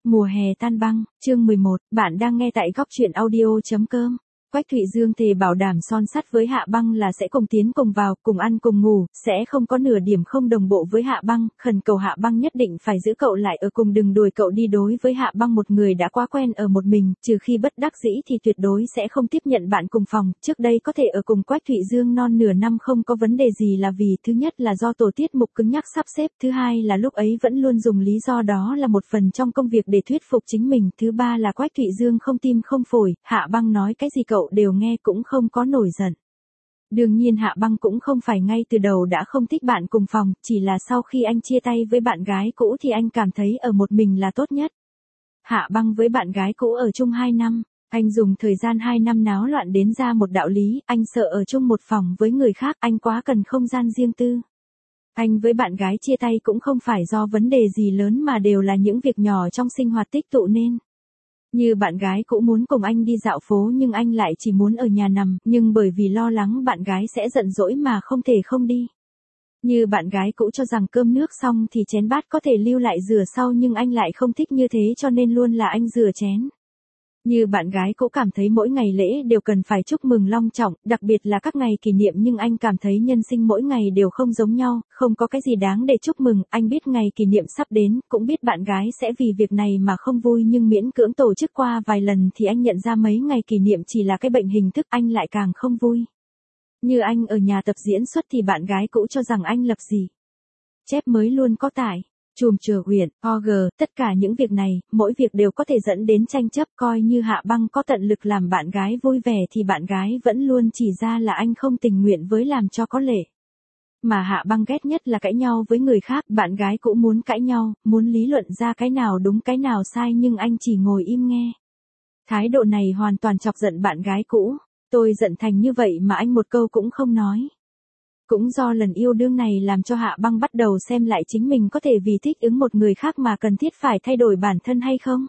Mùa hè tan băng, chương 11, bạn đang nghe tại góc truyện audio.com. Quách Thụy Dương thề bảo đảm son sắt với Hạ Băng là sẽ cùng tiến cùng vào, cùng ăn cùng ngủ, sẽ không có nửa điểm không đồng bộ với Hạ Băng, khẩn cầu Hạ Băng nhất định phải giữ cậu lại ở cùng, đừng đuổi cậu đi. Đối với Hạ Băng, một người đã quá quen ở một mình, trừ khi bất đắc dĩ thì tuyệt đối sẽ không tiếp nhận bạn cùng phòng. Trước đây có thể ở cùng Quách Thụy Dương non nửa năm không có vấn đề gì là vì thứ nhất là do tổ tiết mục cứng nhắc sắp xếp, thứ hai là lúc ấy vẫn luôn dùng lý do đó là một phần trong công việc để thuyết phục chính mình, thứ ba là Quách Thụy Dương không tim không phổi, Hạ Băng nói cái gì cậu đều nghe, cũng không có nổi giận. Đương nhiên Hạ Băng cũng không phải ngay từ đầu đã không thích bạn cùng phòng, chỉ là sau khi anh chia tay với bạn gái cũ thì anh cảm thấy ở một mình là tốt nhất. Hạ Băng với bạn gái cũ ở chung 2 năm, anh dùng thời gian 2 năm náo loạn đến ra một đạo lý, anh sợ ở chung một phòng với người khác, anh quá cần không gian riêng tư. Anh với bạn gái chia tay cũng không phải do vấn đề gì lớn mà đều là những việc nhỏ trong sinh hoạt tích tụ nên. Như bạn gái cũ muốn cùng anh đi dạo phố nhưng anh lại chỉ muốn ở nhà nằm, nhưng bởi vì lo lắng bạn gái sẽ giận dỗi mà không thể không đi. Như bạn gái cũ cho rằng cơm nước xong thì chén bát có thể lưu lại rửa sau nhưng anh lại không thích như thế cho nên luôn là anh rửa chén. Như bạn gái cũ cảm thấy mỗi ngày lễ đều cần phải chúc mừng long trọng, đặc biệt là các ngày kỷ niệm, nhưng anh cảm thấy nhân sinh mỗi ngày đều không giống nhau, không có cái gì đáng để chúc mừng. Anh biết ngày kỷ niệm sắp đến, cũng biết bạn gái sẽ vì việc này mà không vui nhưng miễn cưỡng tổ chức qua vài lần thì anh nhận ra mấy ngày kỷ niệm chỉ là cái bệnh hình thức, anh lại càng không vui. Như anh ở nhà tập diễn xuất thì bạn gái cũ cho rằng anh lập gì chép mới luôn có tải. Chùm chừa huyện, OG, tất cả những việc này, mỗi việc đều có thể dẫn đến tranh chấp, coi như Hạ Băng có tận lực làm bạn gái vui vẻ thì bạn gái vẫn luôn chỉ ra là anh không tình nguyện với làm cho có lệ. Mà Hạ Băng ghét nhất là cãi nhau với người khác, bạn gái cũng muốn cãi nhau, muốn lý luận ra cái nào đúng cái nào sai nhưng anh chỉ ngồi im nghe. Thái độ này hoàn toàn chọc giận bạn gái cũ, tôi giận thành như vậy mà anh một câu cũng không nói. Cũng do lần yêu đương này làm cho Hạ Băng bắt đầu xem lại chính mình có thể vì thích ứng một người khác mà cần thiết phải thay đổi bản thân hay không.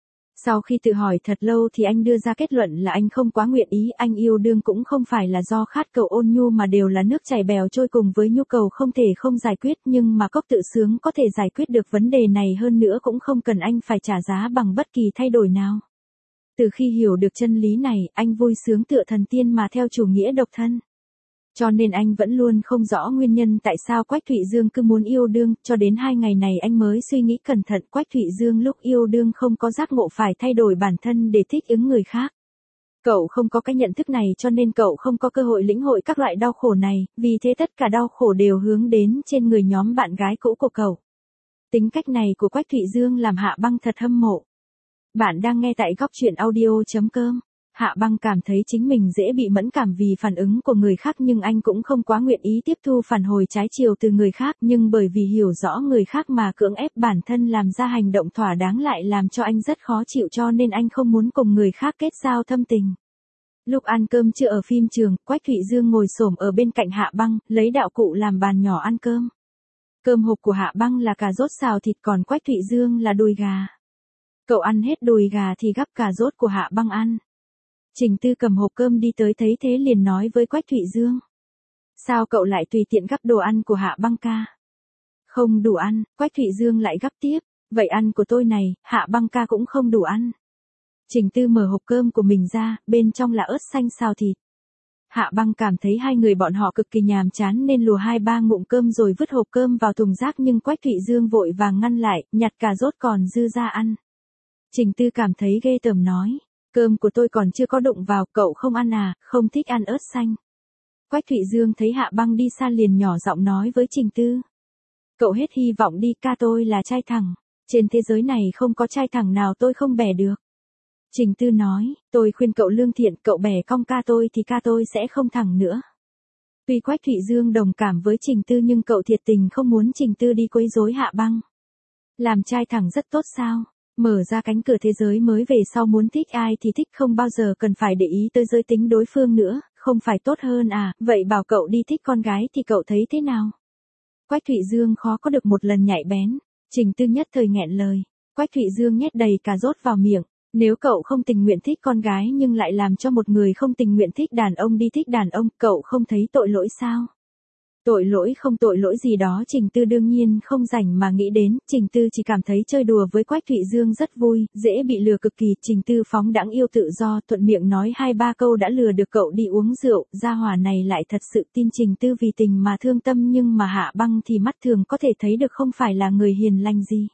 Sau khi tự hỏi thật lâu thì anh đưa ra kết luận là anh không quá nguyện ý, anh yêu đương cũng không phải là do khát cầu ôn nhu mà đều là nước chảy bèo trôi cùng với nhu cầu không thể không giải quyết, nhưng mà cốc tự sướng có thể giải quyết được vấn đề này, hơn nữa cũng không cần anh phải trả giá bằng bất kỳ thay đổi nào. Từ khi hiểu được chân lý này, anh vui sướng tựa thần tiên mà theo chủ nghĩa độc thân. Cho nên anh vẫn luôn không rõ nguyên nhân tại sao Quách Thụy Dương cứ muốn yêu đương, cho đến 2 ngày này anh mới suy nghĩ cẩn thận. Quách Thụy Dương lúc yêu đương không có giác ngộ phải thay đổi bản thân để thích ứng người khác. Cậu không có cái nhận thức này cho nên cậu không có cơ hội lĩnh hội các loại đau khổ này, vì thế tất cả đau khổ đều hướng đến trên người nhóm bạn gái cũ của cậu. Tính cách này của Quách Thụy Dương làm Hạ Băng thật hâm mộ. Bạn đang nghe tại góc truyện audio.com. Hạ Băng cảm thấy chính mình dễ bị mẫn cảm vì phản ứng của người khác nhưng anh cũng không quá nguyện ý tiếp thu phản hồi trái chiều từ người khác, nhưng bởi vì hiểu rõ người khác mà cưỡng ép bản thân làm ra hành động thỏa đáng lại làm cho anh rất khó chịu, cho nên anh không muốn cùng người khác kết giao thâm tình. Lúc ăn cơm trưa ở phim trường, Quách Thụy Dương ngồi xổm ở bên cạnh Hạ Băng, lấy đạo cụ làm bàn nhỏ ăn cơm. Cơm hộp của Hạ Băng là cà rốt xào thịt còn Quách Thụy Dương là đùi gà. Cậu ăn hết đùi gà thì gắp cà rốt của Hạ Băng ăn. Trình Tư cầm hộp cơm đi tới thấy thế liền nói với Quách Thụy Dương. Sao cậu lại tùy tiện gắp đồ ăn của Hạ Băng ca? Không đủ ăn, Quách Thụy Dương lại gắp tiếp. Vậy ăn của tôi này, Hạ Băng ca cũng không đủ ăn. Trình Tư mở hộp cơm của mình ra, bên trong là ớt xanh xào thịt. Hạ Băng cảm thấy hai người bọn họ cực kỳ nhàm chán nên lùa 2-3 ngụm cơm rồi vứt hộp cơm vào thùng rác, nhưng Quách Thụy Dương vội vàng ngăn lại, nhặt cà rốt còn dư ra ăn. Trình Tư cảm thấy ghê tởm nói. Cơm của tôi còn chưa có đụng vào, cậu không ăn à, không thích ăn ớt xanh. Quách Thụy Dương thấy Hạ Băng đi xa liền nhỏ giọng nói với Trình Tư. Cậu hết hy vọng đi, ca tôi là trai thẳng. Trên thế giới này không có trai thẳng nào tôi không bẻ được. Trình Tư nói, tôi khuyên cậu lương thiện, cậu bẻ cong ca tôi thì ca tôi sẽ không thẳng nữa. Tuy Quách Thụy Dương đồng cảm với Trình Tư nhưng cậu thiệt tình không muốn Trình Tư đi quấy rối Hạ Băng. Làm trai thẳng rất tốt sao? Mở ra cánh cửa thế giới mới về sau muốn thích ai thì thích, không bao giờ cần phải để ý tới giới tính đối phương nữa, không phải tốt hơn à, vậy bảo cậu đi thích con gái thì cậu thấy thế nào? Quách Thụy Dương khó có được một lần nhạy bén, Trình Tư nhất thời nghẹn lời, Quách Thụy Dương nhét đầy cà rốt vào miệng, nếu cậu không tình nguyện thích con gái nhưng lại làm cho một người không tình nguyện thích đàn ông đi thích đàn ông, cậu không thấy tội lỗi sao? Tội lỗi không tội lỗi gì đó Trình Tư đương nhiên không rảnh mà nghĩ đến, Trình Tư chỉ cảm thấy chơi đùa với Quách Thụy Dương rất vui, dễ bị lừa cực kỳ, Trình Tư phóng đãng yêu tự do, thuận miệng nói 2-3 câu đã lừa được cậu đi uống rượu, gia hỏa này lại thật sự tin Trình Tư vì tình mà thương tâm nhưng mà Hạ Băng thì mắt thường có thể thấy được không phải là người hiền lành gì.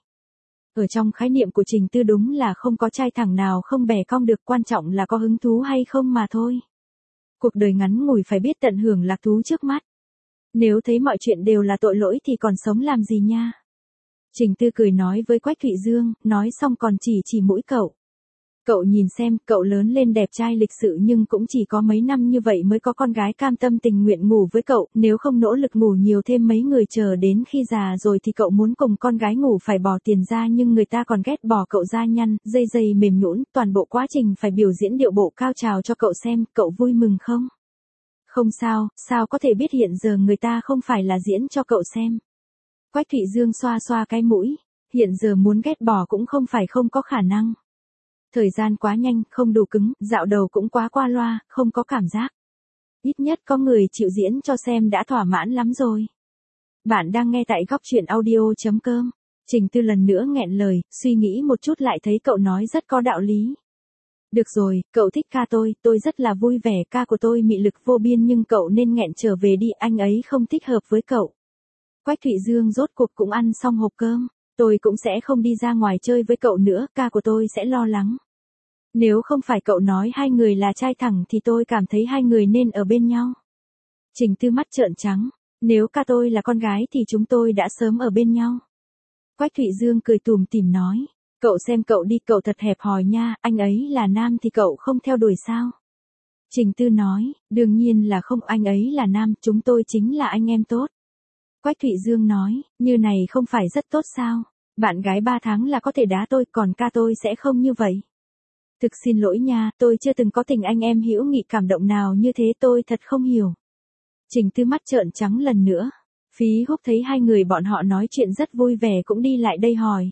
Ở trong khái niệm của Trình Tư đúng là không có trai thẳng nào không bẻ cong được, quan trọng là có hứng thú hay không mà thôi. Cuộc đời ngắn ngủi phải biết tận hưởng lạc thú trước mắt. Nếu thấy mọi chuyện đều là tội lỗi thì còn sống làm gì nha. Trình Tư cười nói với Quách Thụy Dương, nói xong còn chỉ mũi cậu. Cậu nhìn xem, cậu lớn lên đẹp trai lịch sự nhưng cũng chỉ có mấy năm như vậy mới có con gái cam tâm tình nguyện ngủ với cậu, nếu không nỗ lực ngủ nhiều thêm mấy người chờ đến khi già rồi thì cậu muốn cùng con gái ngủ phải bỏ tiền ra nhưng người ta còn ghét bỏ cậu da nhăn, dây dày mềm nhũn, toàn bộ quá trình phải biểu diễn điệu bộ cao trào cho cậu xem, cậu vui mừng không? Không sao, sao có thể biết hiện giờ người ta không phải là diễn cho cậu xem. Quách Thụy Dương xoa xoa cái mũi, hiện giờ muốn ghét bỏ cũng không phải không có khả năng. Thời gian quá nhanh, không đủ cứng, dạo đầu cũng quá qua loa, không có cảm giác. Ít nhất có người chịu diễn cho xem đã thỏa mãn lắm rồi. Bạn đang nghe tại góc truyện audio.com. Trình Tư lần nữa nghẹn lời, suy nghĩ một chút lại thấy cậu nói rất có đạo lý. Được rồi, cậu thích ca tôi rất là vui vẻ, ca của tôi mị lực vô biên nhưng cậu nên nghẹn trở về đi, anh ấy không thích hợp với cậu. Quách Thụy Dương rốt cuộc cũng ăn xong hộp cơm, tôi cũng sẽ không đi ra ngoài chơi với cậu nữa, ca của tôi sẽ lo lắng. Nếu không phải cậu nói hai người là trai thẳng thì tôi cảm thấy hai người nên ở bên nhau. Trình Tư mắt trợn trắng, nếu ca tôi là con gái thì chúng tôi đã sớm ở bên nhau. Quách Thụy Dương cười tủm tỉm nói, cậu xem cậu đi, cậu thật hẹp hòi nha, anh ấy là nam thì cậu không theo đuổi sao? Trình Tư nói, đương nhiên là không, anh ấy là nam, chúng tôi chính là anh em tốt. Quách Thụy Dương nói, như này không phải rất tốt sao? Bạn gái 3 tháng là có thể đá tôi, còn ca tôi sẽ không như vậy. Thực xin lỗi nha, tôi chưa từng có tình anh em hữu nghị cảm động nào như thế, tôi thật không hiểu. Trình Tư mắt trợn trắng lần nữa. Phí Húc thấy hai người bọn họ nói chuyện rất vui vẻ cũng đi lại đây hỏi.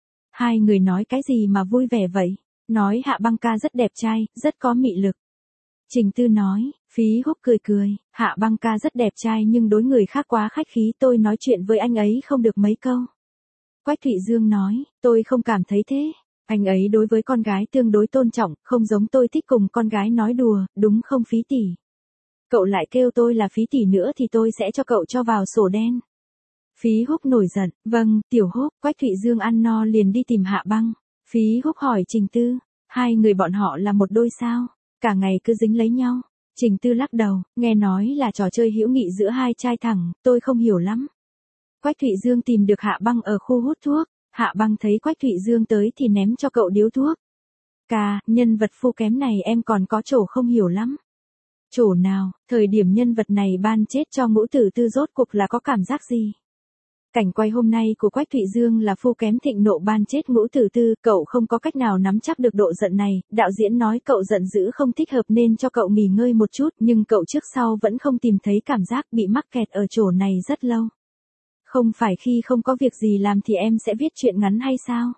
Hai người nói cái gì mà vui vẻ vậy? Nói Hạ Băng ca rất đẹp trai, rất có mị lực. Trình Tư nói, Phí Húc cười cười, Hạ Băng ca rất đẹp trai nhưng đối người khác quá khách khí, tôi nói chuyện với anh ấy không được mấy câu. Quách Thụy Dương nói, tôi không cảm thấy thế. Anh ấy đối với con gái tương đối tôn trọng, không giống tôi thích cùng con gái nói đùa, đúng không Phí tỷ? Cậu lại kêu tôi là Phí tỷ nữa thì tôi sẽ cho cậu cho vào sổ đen. Phí Húc nổi giận, vâng, Tiểu Húc. Quách Thụy Dương ăn no liền đi tìm Hạ Băng. Phí Húc hỏi Trình Tư, hai người bọn họ là một đôi sao? Cả ngày cứ dính lấy nhau. Trình Tư lắc đầu, nghe nói là trò chơi hữu nghị giữa hai trai thẳng, tôi không hiểu lắm. Quách Thụy Dương tìm được Hạ Băng ở khu hút thuốc. Hạ Băng thấy Quách Thụy Dương tới thì ném cho cậu điếu thuốc. Ca, nhân vật phu kém này em còn có chỗ không hiểu lắm. Chỗ nào, thời điểm nhân vật này ban chết cho Ngũ Tử Tư rốt cuộc là có cảm giác gì? Cảnh quay hôm nay của Quách Thụy Dương là phu kém thịnh nộ ban chết Ngũ Tử Tư, cậu không có cách nào nắm chắc được độ giận này, đạo diễn nói cậu giận dữ không thích hợp nên cho cậu nghỉ ngơi một chút, nhưng cậu trước sau vẫn không tìm thấy cảm giác bị mắc kẹt ở chỗ này rất lâu. Không phải khi không có việc gì làm thì em sẽ viết truyện ngắn hay sao?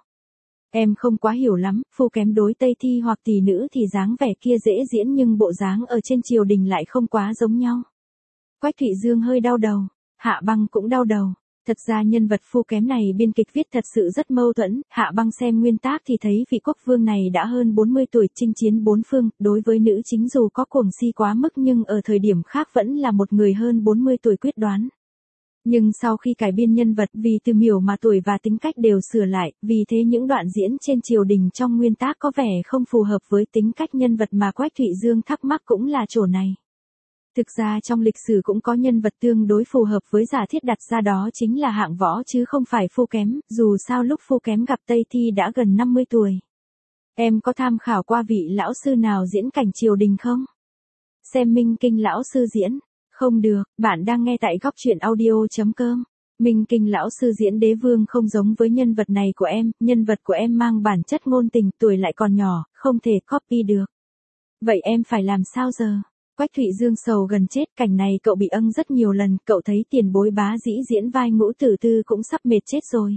Em không quá hiểu lắm, phu kém đối Tây Thi hoặc tỷ nữ thì dáng vẻ kia dễ diễn nhưng bộ dáng ở trên triều đình lại không quá giống nhau. Quách Thụy Dương hơi đau đầu, Hạ Băng cũng đau đầu. Thật ra nhân vật phu kém này biên kịch viết thật sự rất mâu thuẫn, Hạ Băng xem nguyên tác thì thấy vị quốc vương này đã hơn 40 tuổi chinh chiến bốn phương, đối với nữ chính dù có cuồng si quá mức nhưng ở thời điểm khác vẫn là một người hơn 40 tuổi quyết đoán. Nhưng sau khi cải biên nhân vật vì từ miểu mà tuổi và tính cách đều sửa lại, vì thế những đoạn diễn trên triều đình trong nguyên tác có vẻ không phù hợp với tính cách nhân vật mà Quách Thụy Dương thắc mắc cũng là chỗ này. Thực ra trong lịch sử cũng có nhân vật tương đối phù hợp với giả thiết đặt ra đó chính là Hạng Võ chứ không phải phu kém, dù sao lúc phu kém gặp Tây Thi đã gần 50 tuổi. Em có tham khảo qua vị lão sư nào diễn cảnh triều đình không? Xem Minh Kinh lão sư diễn. Không được, bạn đang nghe tại góc truyện audio.com. Minh Kinh lão sư diễn đế vương không giống với nhân vật này của em, nhân vật của em mang bản chất ngôn tình, tuổi lại còn nhỏ, không thể copy được. Vậy em phải làm sao giờ? Quách Thụy Dương sầu gần chết, cảnh này cậu bị âng rất nhiều lần, cậu thấy tiền bối Bá Dĩ diễn vai Ngũ Tử Tư cũng sắp mệt chết rồi.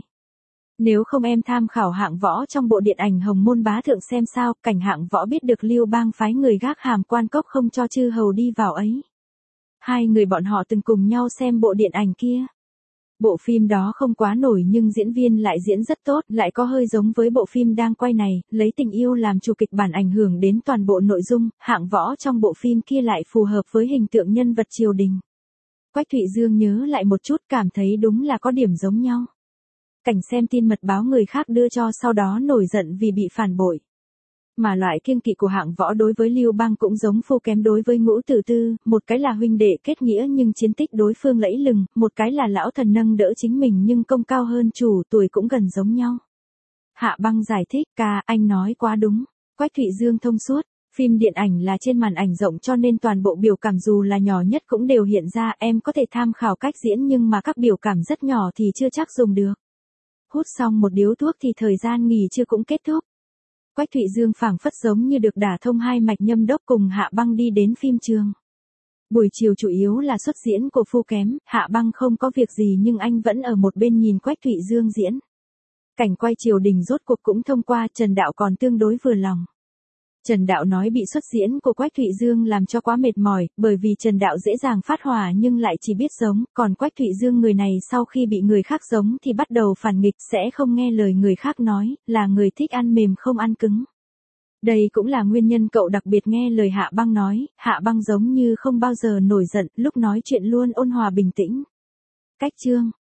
Nếu không em tham khảo Hạng Võ trong bộ điện ảnh Hồng Môn Bá Thượng xem sao, cảnh Hạng Võ biết được Lưu Bang phái người gác hàm quan cốc không cho chư hầu đi vào ấy. Hai người bọn họ từng cùng nhau xem bộ điện ảnh kia. Bộ phim đó không quá nổi nhưng diễn viên lại diễn rất tốt, lại có hơi giống với bộ phim đang quay này, lấy tình yêu làm chủ kịch bản ảnh hưởng đến toàn bộ nội dung, Hạng Võ trong bộ phim kia lại phù hợp với hình tượng nhân vật triều đình. Quách Thụy Dương nhớ lại một chút cảm thấy đúng là có điểm giống nhau. Cảnh xem tin mật báo người khác đưa cho sau đó nổi giận vì bị phản bội. Mà loại kiêng kỵ của Hạng Võ đối với Lưu Bang cũng giống Phu Kém đối với Ngũ Tử Tư, một cái là huynh đệ kết nghĩa nhưng chiến tích đối phương lẫy lừng, một cái là lão thần nâng đỡ chính mình nhưng công cao hơn chủ, tuổi cũng gần giống nhau. Hạ Băng giải thích, ca, anh nói quá đúng. Quách Thụy Dương thông suốt, phim điện ảnh là trên màn ảnh rộng cho nên toàn bộ biểu cảm dù là nhỏ nhất cũng đều hiện ra, em có thể tham khảo cách diễn nhưng mà các biểu cảm rất nhỏ thì chưa chắc dùng được. Hút xong một điếu thuốc thì thời gian nghỉ trưa cũng kết thúc. Quách Thụy Dương phảng phất giống như được đả thông hai mạch Nhâm Đốc cùng Hạ Băng đi đến phim trường. Buổi chiều chủ yếu là xuất diễn của Phu Kém, Hạ Băng không có việc gì nhưng anh vẫn ở một bên nhìn Quách Thụy Dương diễn. Cảnh quay triều đình rốt cuộc cũng thông qua, Trần Đạo còn tương đối vừa lòng. Trần Đạo nói bị xuất diễn của Quách Thụy Dương làm cho quá mệt mỏi, bởi vì Trần Đạo dễ dàng phát hỏa nhưng lại chỉ biết giống, còn Quách Thụy Dương người này sau khi bị người khác giống thì bắt đầu phản nghịch, sẽ không nghe lời người khác nói, là người thích ăn mềm không ăn cứng. Đây cũng là nguyên nhân cậu đặc biệt nghe lời Hạ Băng nói, Hạ Băng giống như không bao giờ nổi giận, lúc nói chuyện luôn ôn hòa bình tĩnh. Cách chương